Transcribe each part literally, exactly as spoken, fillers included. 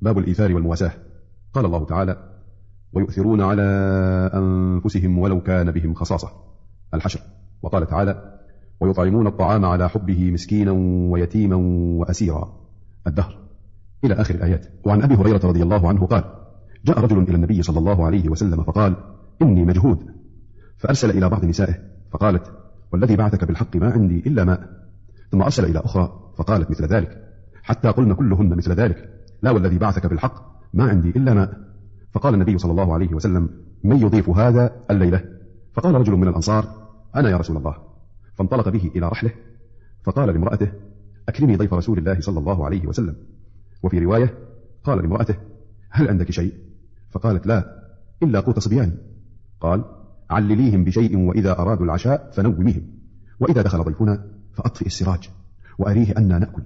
باب الإيثار والمواساة. قال الله تعالى: ويؤثرون على أنفسهم ولو كان بهم خصاصة، الحشر. وقال تعالى: ويطعمون الطعام على حبه مسكينا ويتيما وأسيرا، الدهر، إلى آخر الآيات. وعن أبي هريرة رضي الله عنه قال: جاء رجل إلى النبي صلى الله عليه وسلم فقال: إني مجهود، فأرسل إلى بعض نسائه فقالت: والذي بعثك بالحق ما عندي إلا ماء. ثم أرسل إلى أخرى فقالت مثل ذلك، حتى قلن كلهن مثل ذلك: لا والذي بعثك بالحق ما عندي إلا ماء. فقال النبي صلى الله عليه وسلم: من يضيف هذا الليلة؟ فقال رجل من الأنصار: أنا يا رسول الله. فانطلق به إلى رحله، فقال لامرأته: أكرمي ضيف رسول الله صلى الله عليه وسلم. وفي رواية قال لامرأته: هل عندك شيء؟ فقالت: لا إلا قوت صبياني. قال: علليهم بشيء، وإذا أرادوا العشاء فنوميهم، وإذا دخل ضيفنا فأطفئ السراج وأريه أننا نأكل.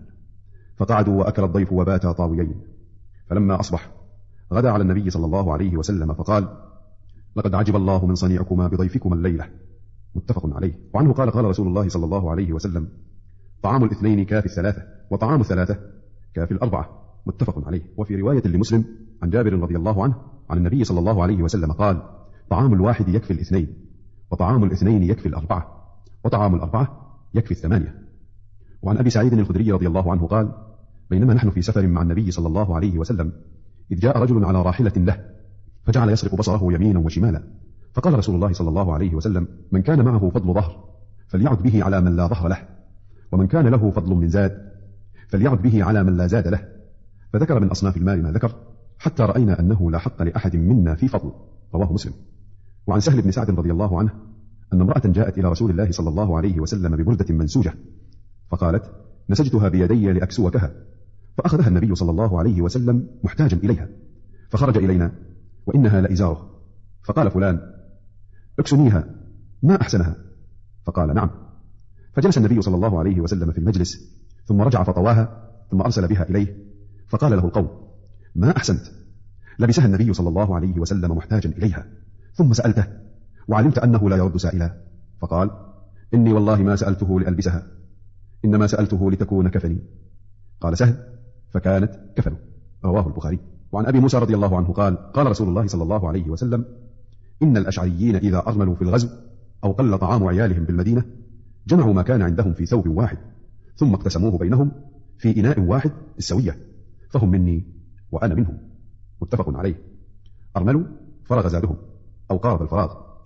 فقعدوا وأكل الضيف وباتا طاويين. فلما أصبح غدا على النبي صلى الله عليه وسلم فقال: لقد عجب الله من صنيعكما بضيفكما الليلة، متفق عليه. وعنه قال: قال رسول الله صلى الله عليه وسلم: طعام الاثنين كافي الثلاثة، وطعام الثلاثة كافي الأربعة، متفق عليه. وفي رواية لمسلم عن جابر رضي الله عنه عن النبي صلى الله عليه وسلم قال: طعام الواحد يكفي الاثنين، وطعام الاثنين يكفي الأربعة، وطعام الأربعة يكفي الثمانية. وعن أبي سعيد الخدري رضي الله عنه قال: بينما نحن في سفر مع النبي صلى الله عليه وسلم إذ جاء رجل على راحلة له، فجعل يسرق بصره يمينا وشمالا. فقال رسول الله صلى الله عليه وسلم: من كان معه فضل ظهر فليعد به على من لا ظهر له، ومن كان له فضل من زاد فليعد به على من لا زاد له. فذكر من أصناف المال ما ذكر، حتى رأينا أنه لا حق لأحد منا في فضل، رواه مسلم. وعن سهل بن سعد رضي الله عنه أن امرأة جاءت إلى رسول الله صلى الله عليه وسلم ببردة منسوجة، فقالت: نسجتها بيدي لأكسوكها. فأخذها النبي صلى الله عليه وسلم محتاجا إليها، فخرج إلينا وإنها لإزاره، فقال فلان: اكسنيها، ما أحسنها. فقال: نعم. فجلس النبي صلى الله عليه وسلم في المجلس، ثم رجع فطواها، ثم أرسل بها إليه، فقال له القوم: ما أحسنت. لبسها النبي صلى الله عليه وسلم محتاجا إليها، ثم سألته وعلمت أنه لا يرد سائلا، فقال: إني والله ما سألته لألبسها، إنما سألته لتكون كفني. قال سهل: فكانت كفنه، رواه البخاري. وعن أبي موسى رضي الله عنه قال: قال رسول الله صلى الله عليه وسلم: إن الأشعريين إذا أرملوا في الغزو أو قل طعام عيالهم بالمدينة جمعوا ما كان عندهم في ثوب واحد، ثم اقتسموه بينهم في إناء واحد بالسوية، فهم مني وأنا منهم، متفق عليه. أرملوا فرغ زادهم أو قارب الفراغ.